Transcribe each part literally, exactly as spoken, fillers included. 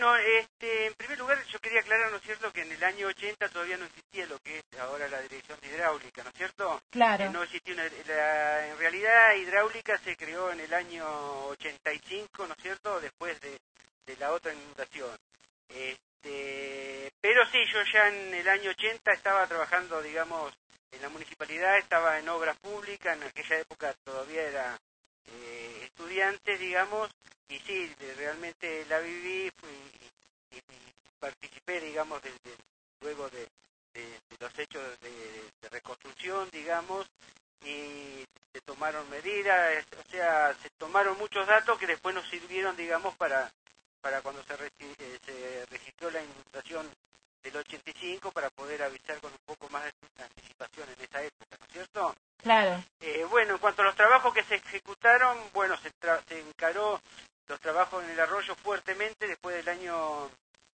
Bueno, este, en primer lugar yo quería aclarar, ¿no es cierto?, que en el año ochenta todavía no existía lo que es ahora la Dirección de Hidráulica, ¿no es cierto? Claro. Eh, no existía una, la, en realidad hidráulica se creó en el año ochenta y cinco, ¿no es cierto?, después de, de la otra inundación. Este, pero sí, yo ya en el año ochenta estaba trabajando, digamos, en la municipalidad, estaba en obras públicas, en aquella época todavía era eh, estudiante, digamos, y sí, realmente la viví fui, y, y participé, digamos, de, de, luego de, de, de los hechos de, de reconstrucción, digamos, y se tomaron medidas, o sea, se tomaron muchos datos que después nos sirvieron, digamos, para, para cuando se, eh, se registró la inundación del ochenta y cinco, para poder avisar con un poco más de anticipación en esa época, ¿no es cierto? Claro. Eh, bueno, en cuanto a los trabajos que se ejecutaron, bueno, se, se encaró los trabajos en el arroyo fuertemente después del año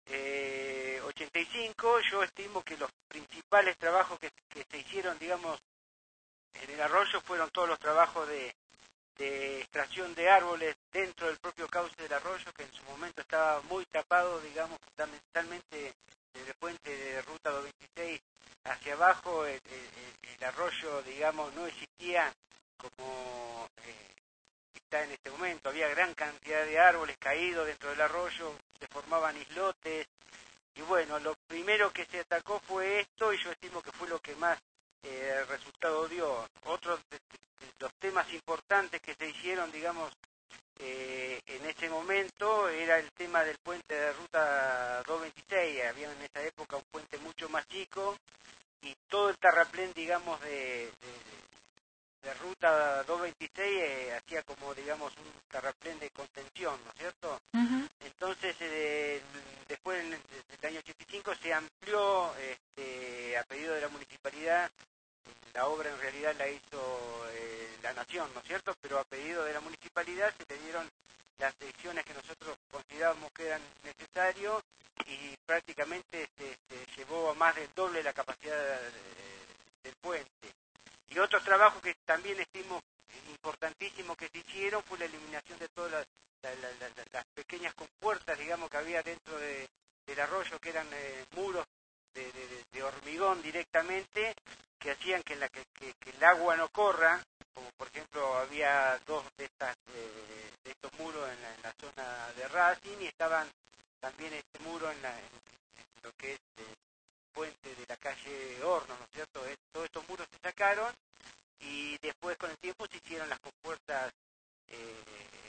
eh, ochenta y cinco. Yo estimo que los principales trabajos que, que se hicieron, digamos, en el arroyo fueron todos los trabajos de, de extracción de árboles dentro del propio cauce del arroyo, que en su momento estaba muy tapado, digamos, fundamentalmente desde el puente de Ruta doscientos veintiséis hacia abajo. El, el, el arroyo, digamos, no existía como eh, está en este momento. Había gran cantidad de árboles caídos dentro del arroyo, se formaban islotes, y bueno, lo primero que se atacó fue esto, y yo estimo que fue lo que más eh, resultado dio. Otro de, de los temas importantes que se hicieron, digamos, eh, en ese momento era el tema del puente de Ruta doscientos veintiséis. Había en esa época un puente mucho más chico, y todo el terraplén, digamos, de, de, de Ruta doscientos veintiséis eh, hacía como, digamos, un terraplén de contención, ¿no es cierto? Uh-huh. Entonces, eh, después del año ochenta y cinco se amplió, este, a pedido de la municipalidad. La obra en realidad la hizo eh, la Nación, ¿no es cierto? Pero a pedido de la municipalidad se le dieron las secciones que nosotros considerábamos que eran necesarios, y prácticamente se, se llevó a más del doble la capacidad de, del puente. Y otros trabajos que también estimo importantísimos que se hicieron fue la eliminación de todas las, la, la, la, las pequeñas compuertas, digamos, que había dentro de, del arroyo, que eran eh, muros de, de, de hormigón directamente, que hacían que, la, que, que, que el agua no corra, como por ejemplo había dos de, estas, eh, de estos muros en la, en la zona de Racing, y estaban también este muro en, la, en, en lo que es el puente de la calle Hornos, ¿no es cierto? Es, todos estos muros se sacaron, y después con el tiempo se hicieron las compuertas eh,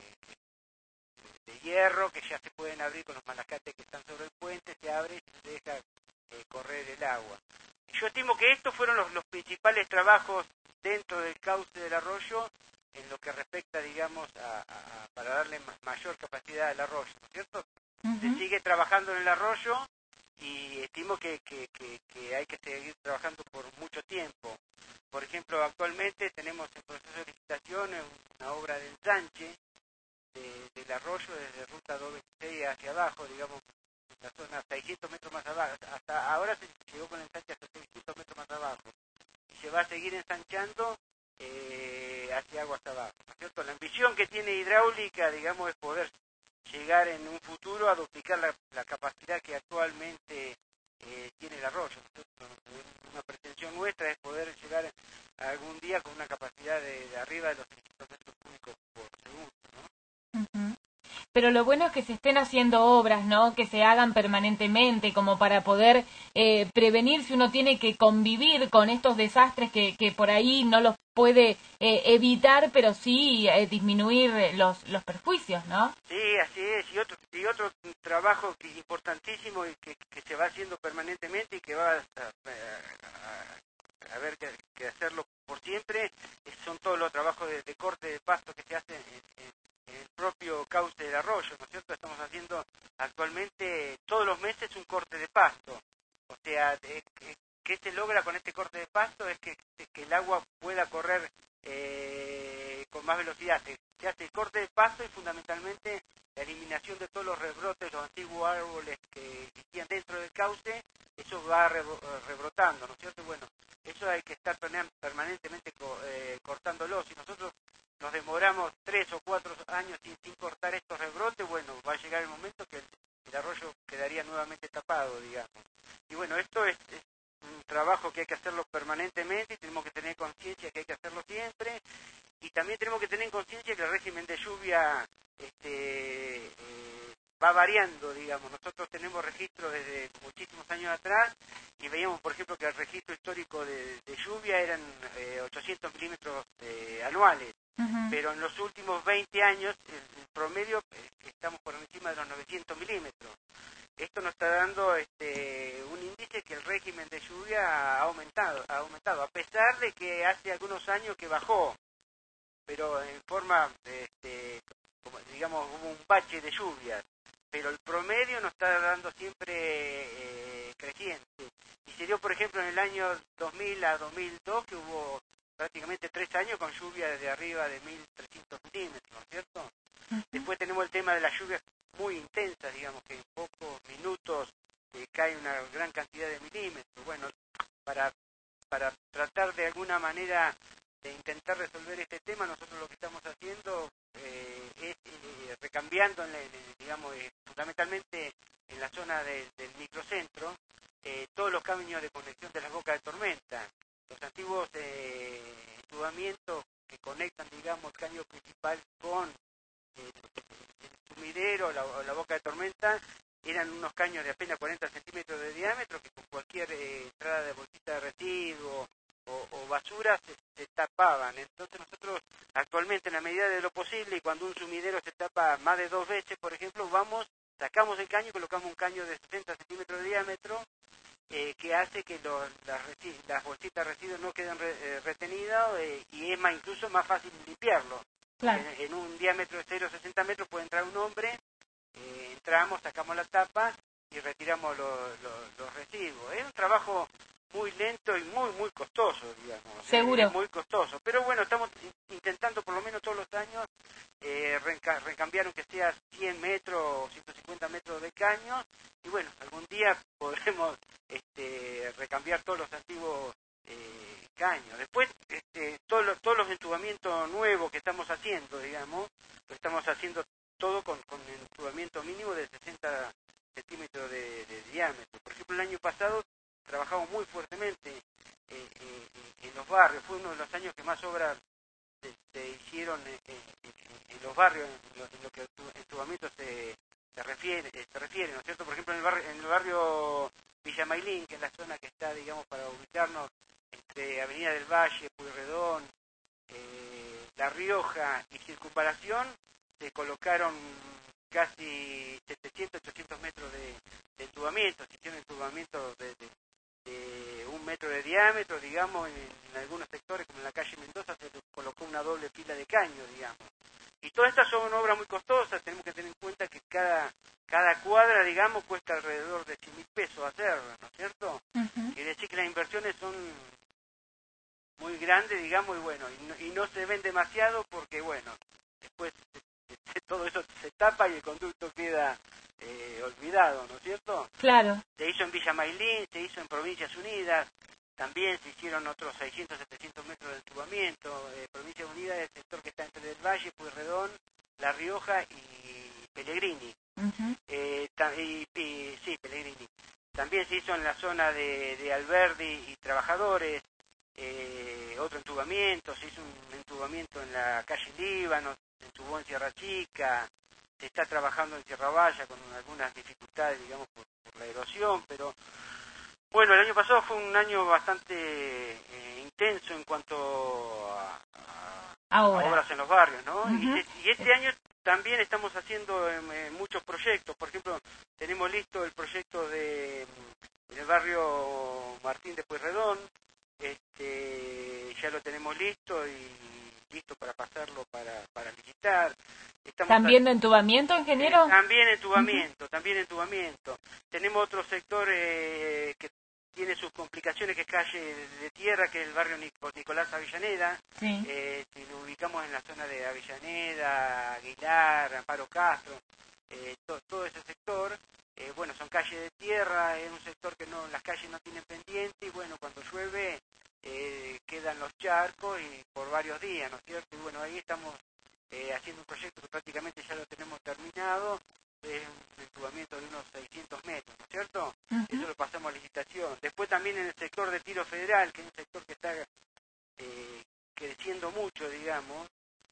de hierro, que ya se pueden abrir con los malacates que están sobre el puente, se abre y se deja eh, correr el agua. Yo estimo que estos fueron los, los principales trabajos dentro del cauce del arroyo en lo que respecta, digamos, a, a, para darle mayor capacidad al arroyo, ¿no es cierto? Uh-huh. Se sigue trabajando en el arroyo, y estimo que, que, que, que hay que seguir trabajando por mucho tiempo. Por ejemplo, actualmente tenemos en proceso de licitación una obra de ensanche de, del arroyo desde Ruta doscientos veintiséis hacia abajo, digamos, la zona seiscientos metros más abajo. Hasta ahora se llegó con el ensanche hasta seiscientos metros más abajo, y se va a seguir ensanchando eh, hacia aguas abajo, ¿no es cierto? La ambición que tiene Hidráulica, digamos, es poder llegar en un futuro a duplicar la, la capacidad que actualmente eh, tiene el arroyo, ¿no es cierto? Una pretensión nuestra es poder llegar algún día con una capacidad de, de arriba de los seiscientos metros cúbicos por segundo, ¿no? Uh-huh. Pero lo bueno es que se estén haciendo obras, ¿no? Que se hagan permanentemente, como para poder eh, prevenir si uno tiene que convivir con estos desastres que, que por ahí no los puede eh, evitar, pero sí eh, disminuir los, los perjuicios, ¿no? Sí, así es. Y otro, y otro trabajo que es importantísimo y que, que se va haciendo permanentemente y que va a, a, a haber que, que hacerlo por siempre, son todos los trabajos de, de corte de pasto que se hacen en, en en el propio cauce del arroyo, ¿no es cierto? Estamos haciendo actualmente todos los meses un corte de pasto. O sea, de, que, ¿qué se logra con este corte de pasto? Es que, que el agua pueda correr eh, con más velocidad. Se, se hace el corte de pasto y fundamentalmente la eliminación de todos los rebrotes, los antiguos árboles que existían dentro del cauce, eso va rebrotando, ¿no es cierto? Bueno, eso hay que estar permanentemente eh, cortándolo. Si nosotros nos demoramos tres o cuatro años sin, sin cortar estos rebrotes, bueno, va a llegar el momento que el, el arroyo quedaría nuevamente tapado, digamos. Y bueno, esto es, es un trabajo que hay que hacerlo permanentemente y tenemos que tener conciencia que hay que hacerlo siempre. Y también tenemos que tener conciencia que el régimen de lluvia este, eh, va variando, digamos. Nosotros tenemos registros desde muchísimos años atrás y veíamos, por ejemplo, que el registro histórico de, de lluvia eran eh, ochocientos milímetros eh, anuales. Uh-huh. Pero en los últimos veinte años, el, el promedio, eh, estamos por encima de los novecientos milímetros. Esto nos está dando este, un índice que el régimen de lluvia ha aumentado, ha aumentado, a pesar de que hace algunos años que bajó, pero en forma, este, como, digamos, hubo un bache de lluvias, pero el promedio nos está dando siempre eh, creciente. Y se dio, por ejemplo, en el año dos mil a dos mil dos, que hubo prácticamente tres años con lluvias de arriba de mil trescientos milímetros, ¿no es cierto? Uh-huh. Después tenemos el tema de las lluvias muy intensas, digamos, que en pocos minutos eh, cae una gran cantidad de milímetros. Bueno, para, para tratar de alguna manera de intentar resolver este tema, nosotros lo que estamos haciendo eh, es eh, recambiando, en la, en, digamos, eh, fundamentalmente en la zona de, del microcentro, eh, todos los caminos de conexión de las bocas de tormenta. Los antiguos eh, entubamientos que conectan, digamos, el caño principal con eh, el sumidero, la, la boca de tormenta, eran unos caños de apenas cuarenta centímetros de diámetro que con cualquier eh, entrada de bolsita de residuo o, o basura se, se tapaban. Entonces nosotros actualmente, en la medida de lo posible, y cuando un sumidero se tapa más de dos veces, por ejemplo, vamos, sacamos el caño y colocamos un caño de sesenta centímetros de diámetro, eh, que hace que los, las, las bolsitas de residuos no queden re, eh, retenidas eh, y es más, incluso más fácil limpiarlo. Claro. En, en un diámetro de cero coma sesenta metros puede entrar un hombre, eh, entramos, sacamos la tapa y retiramos los, los, los residuos. Es un trabajo muy lento y muy, muy costoso, digamos. Seguro. Es muy costoso. Pero bueno, estamos intentando por lo menos todos los años eh, reca recambiar aunque sea cien metros o ciento cincuenta metros de caño. Y bueno, algún día podremos este, recambiar todos los antiguos eh, caños. Después, este, todos los, todos los entubamientos nuevos que estamos haciendo, digamos, lo estamos haciendo todo con, con entubamiento mínimo de sesenta centímetros de, de diámetro. Por ejemplo, el año pasado trabajamos muy fuertemente eh, eh, en los barrios. Fue uno de los años que más obras se, se hicieron en, en, en los barrios, en lo, en lo que entubamiento se, se refiere, se refiere, ¿no es cierto? Por ejemplo, en el barrio, en el barrio Villa Maylin, que es la zona que está, digamos, para ubicarnos entre Avenida del Valle, Pueyrredón, eh, La Rioja y Circunvalación, se colocaron casi setecientos, ochocientos metros de, de entubamiento, se hicieron entubamientos de, de, de un metro de diámetro, digamos, en, en algunos sectores, como en la calle Mendoza, se colocó una doble fila de caños, digamos. Y todas estas son obras muy costosas, tenemos que tener en cuenta que cada, cada cuadra, digamos, cuesta alrededor de cien mil pesos hacerla, ¿no es cierto? Uh-huh. Quiere decir que las inversiones son muy grandes, digamos, y bueno, y no, y no se ven demasiado porque, bueno, después todo eso se tapa y el conducto queda eh, olvidado, ¿no es cierto? Claro. Se hizo en Villa Maylin, se hizo en Provincias Unidas, también se hicieron otros seiscientos, setecientos metros de entubamiento. Eh, Provincias Unidas es el sector que está entre el Valle, Pueyrredón, La Rioja y Pellegrini. Uh-huh. eh, y, y, sí, Pellegrini. También se hizo en la zona de, de Alberdi y Trabajadores, eh, otro entubamiento, se hizo un entubamiento en la calle Líbano, se entubó en Sierra Chica, se está trabajando en Sierra Valla con algunas dificultades, digamos, por, por la erosión, pero bueno, el año pasado fue un año bastante eh, intenso en cuanto a, a, a obras en los barrios, ¿no? Uh-huh. y, y este año también estamos haciendo eh, muchos proyectos. Por ejemplo, tenemos listo el proyecto de en el barrio Martín de Pueyrredón, este, ya lo tenemos listo y listo para pasarlo para, para licitar. Estamos ¿También de entubamiento, ingeniero? Eh, también entubamiento, uh-huh. también entubamiento. Tenemos otro sector eh, que tiene sus complicaciones, que es calle de tierra, que es el barrio Nicolás Avellaneda. Sí. Eh, si lo ubicamos en la zona de Avellaneda, Aguilar, Amparo Castro, eh, to, todo ese sector, eh, bueno, son calles de tierra, es un sector que no, las calles no tienen pendiente, y bueno, cuando llueve eh, quedan los charcos y por varios días, ¿no es cierto? Y bueno, ahí estamos eh, haciendo un proyecto que prácticamente ya lo tenemos terminado, es un entubamiento de unos seiscientos metros, ¿no es cierto? Uh-huh. Eso lo pasamos a licitación. Después también en el sector de tiro federal, que es un sector que está eh, creciendo mucho, digamos,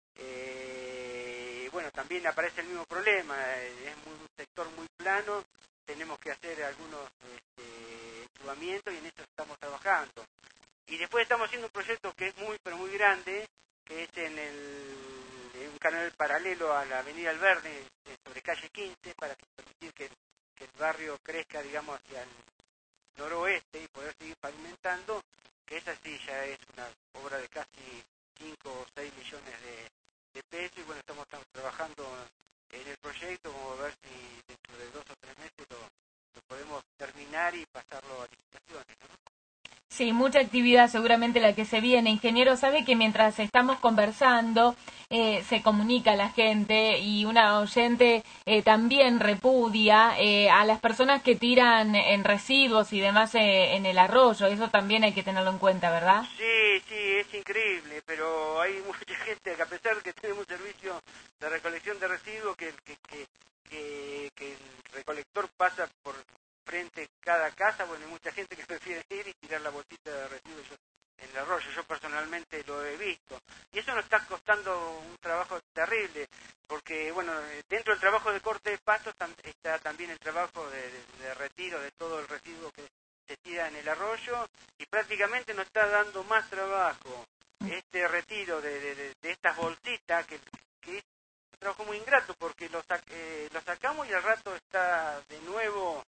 eh, bueno, también aparece el mismo problema, es muy, un sector muy plano, tenemos que hacer algunos este, entubamientos y en eso estamos trabajando. Y después estamos haciendo un proyecto que es muy, pero muy grande, que es en, el, en un canal paralelo a la Avenida Alverde, sobre calle quince, para permitir que, que el barrio crezca, digamos, hacia el noroeste y poder seguir pavimentando, que esa sí ya es una obra de casi cinco o seis millones de, de pesos, y bueno, estamos, estamos trabajando en el proyecto, como a ver si dentro de dos o tres meses lo, lo podemos terminar y pasarlo a licitaciones, ¿no? Sí, mucha actividad seguramente la que se viene. Ingeniero, sabe que mientras estamos conversando eh, se comunica a la gente y una oyente eh, también repudia eh, a las personas que tiran en residuos y demás eh, en el arroyo. Eso también hay que tenerlo en cuenta, ¿verdad? Sí, sí, es increíble, pero hay mucha gente que a pesar de que tenemos un servicio de recolección de residuos, que, que, que, que, que el recolector pasa por frente a cada casa, bueno, hay mucha gente que prefiere ir y tirar la bolsita de residuos en el arroyo. Yo personalmente lo he visto. Y eso nos está costando un trabajo terrible, porque, bueno, dentro del trabajo de corte de pastos está también el trabajo de, de, de retiro de todo el residuo que se tira en el arroyo, y prácticamente nos está dando más trabajo este retiro de, de, de, de estas bolsitas, que, que es un trabajo muy ingrato, porque lo, sac, eh, lo sacamos y al rato está de nuevo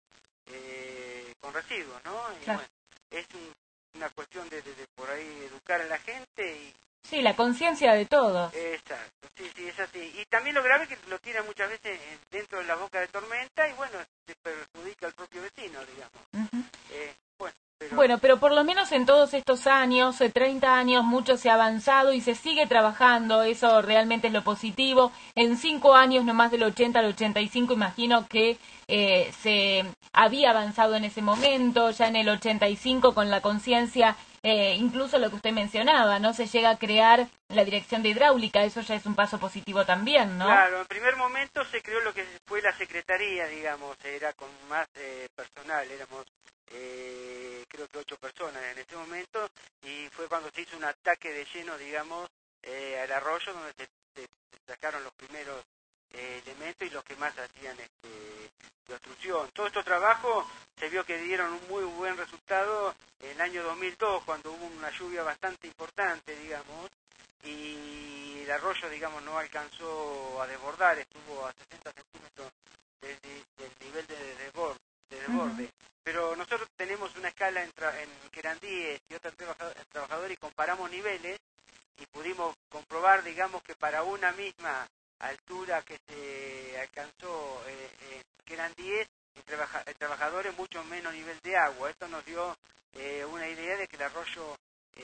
Eh, con residuos, ¿no? Y claro. Bueno, es un, una cuestión de, de, de por ahí educar a la gente y... Sí, la conciencia de todos. Exacto, sí, sí, es así. Y también lo grave es que lo tiran muchas veces dentro de la boca de tormenta y bueno, se perjudica al propio vecino, digamos. Uh-huh. Eh, bueno, pero... Bueno, pero por lo menos en todos estos años, treinta años, mucho se ha avanzado y se sigue trabajando, eso realmente es lo positivo. En cinco años, no más del ochenta al ochenta y cinco, imagino que eh, se había avanzado en ese momento, ya en el ochenta y cinco con la conciencia, eh, incluso lo que usted mencionaba, ¿no? Se llega a crear la dirección de hidráulica, eso ya es un paso positivo también, ¿no? Claro, en primer momento se creó lo que fue la secretaría, digamos, era con más eh, personal, éramos... Eh, creo que ocho personas en ese momento, y fue cuando se hizo un ataque de lleno, digamos, eh, al arroyo, donde se, se, se sacaron los primeros eh, elementos y los que más hacían este, de obstrucción. Todo este trabajo se vio que dieron un muy buen resultado en el año dos mil dos, cuando hubo una lluvia bastante importante, digamos, y el arroyo, digamos, no alcanzó a desbordar, estuvo a sesenta centímetros del, del nivel de desborde. De desborde. Uh-huh. Pero nosotros tenemos una escala en, tra en querandíes y otros trabajadores y comparamos niveles y pudimos comprobar, digamos, que para una misma altura que se alcanzó eh, en querandíes, el, trabaja el trabajador es mucho menos nivel de agua. Esto nos dio eh, una idea de que el arroyo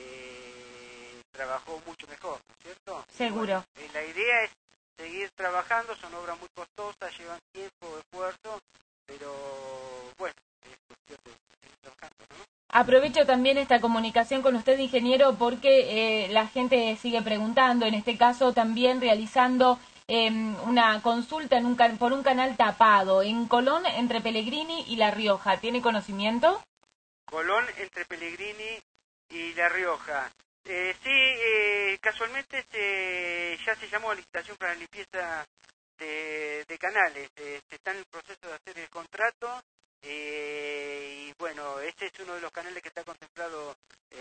eh, trabajó mucho mejor, ¿no es cierto? Seguro. Bueno, eh, la idea es seguir trabajando, son obras muy costosas, llevan tiempo, esfuerzo, pero bueno, es cuestión de seguir trabajando, ¿no? Aprovecho también esta comunicación con usted, ingeniero, porque eh, la gente sigue preguntando, en este caso también realizando eh, una consulta en un can por un canal tapado en Colón, entre Pellegrini y La Rioja. ¿Tiene conocimiento? Colón, entre Pellegrini y La Rioja. Eh, sí, eh, casualmente se, ya se llamó a licitación para la limpieza de, de canales. Eh, se está en el proceso de hacer el contrato. Eh, y bueno, este es uno de los canales que está contemplado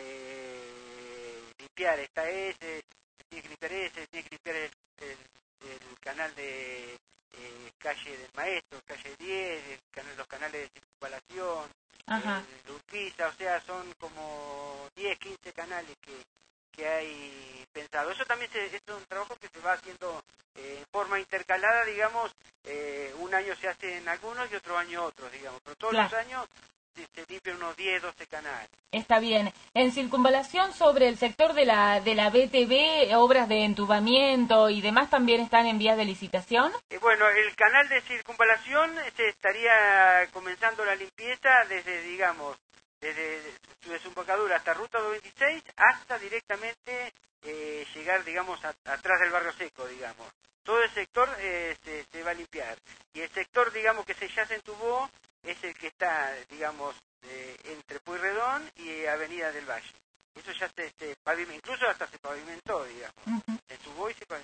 eh, limpiar. Está ese, tiene que limpiar ese, tiene que limpiar el, el, el canal de eh, calle del Maestro, calle diez, el canal, los canales de circunvalación, el Urquiza, o sea, son como diez, quince canales que, que hay pensado. Eso también se, es un trabajo que se va haciendo eh, en forma intercalada, digamos, eh, un año se hace en algunos y otro año otros, digamos, pero todos claro. los años se, se limpian unos diez, doce canales. Está bien. En circunvalación sobre el sector de la de la B T V, obras de entubamiento y demás también están en vías de licitación. Eh, bueno, el canal de circunvalación se estaría comenzando la limpieza desde, digamos, desde su desembocadura hasta Ruta dos veintiséis hasta directamente eh, llegar, digamos, a, atrás del Barrio Seco, digamos. Todo el sector eh, se, se va a limpiar. Y el sector, digamos, que se ya se entubó es el que está, digamos, eh, entre Pueyrredón y Avenida del Valle. Eso ya se, se pavimenta, incluso hasta se pavimentó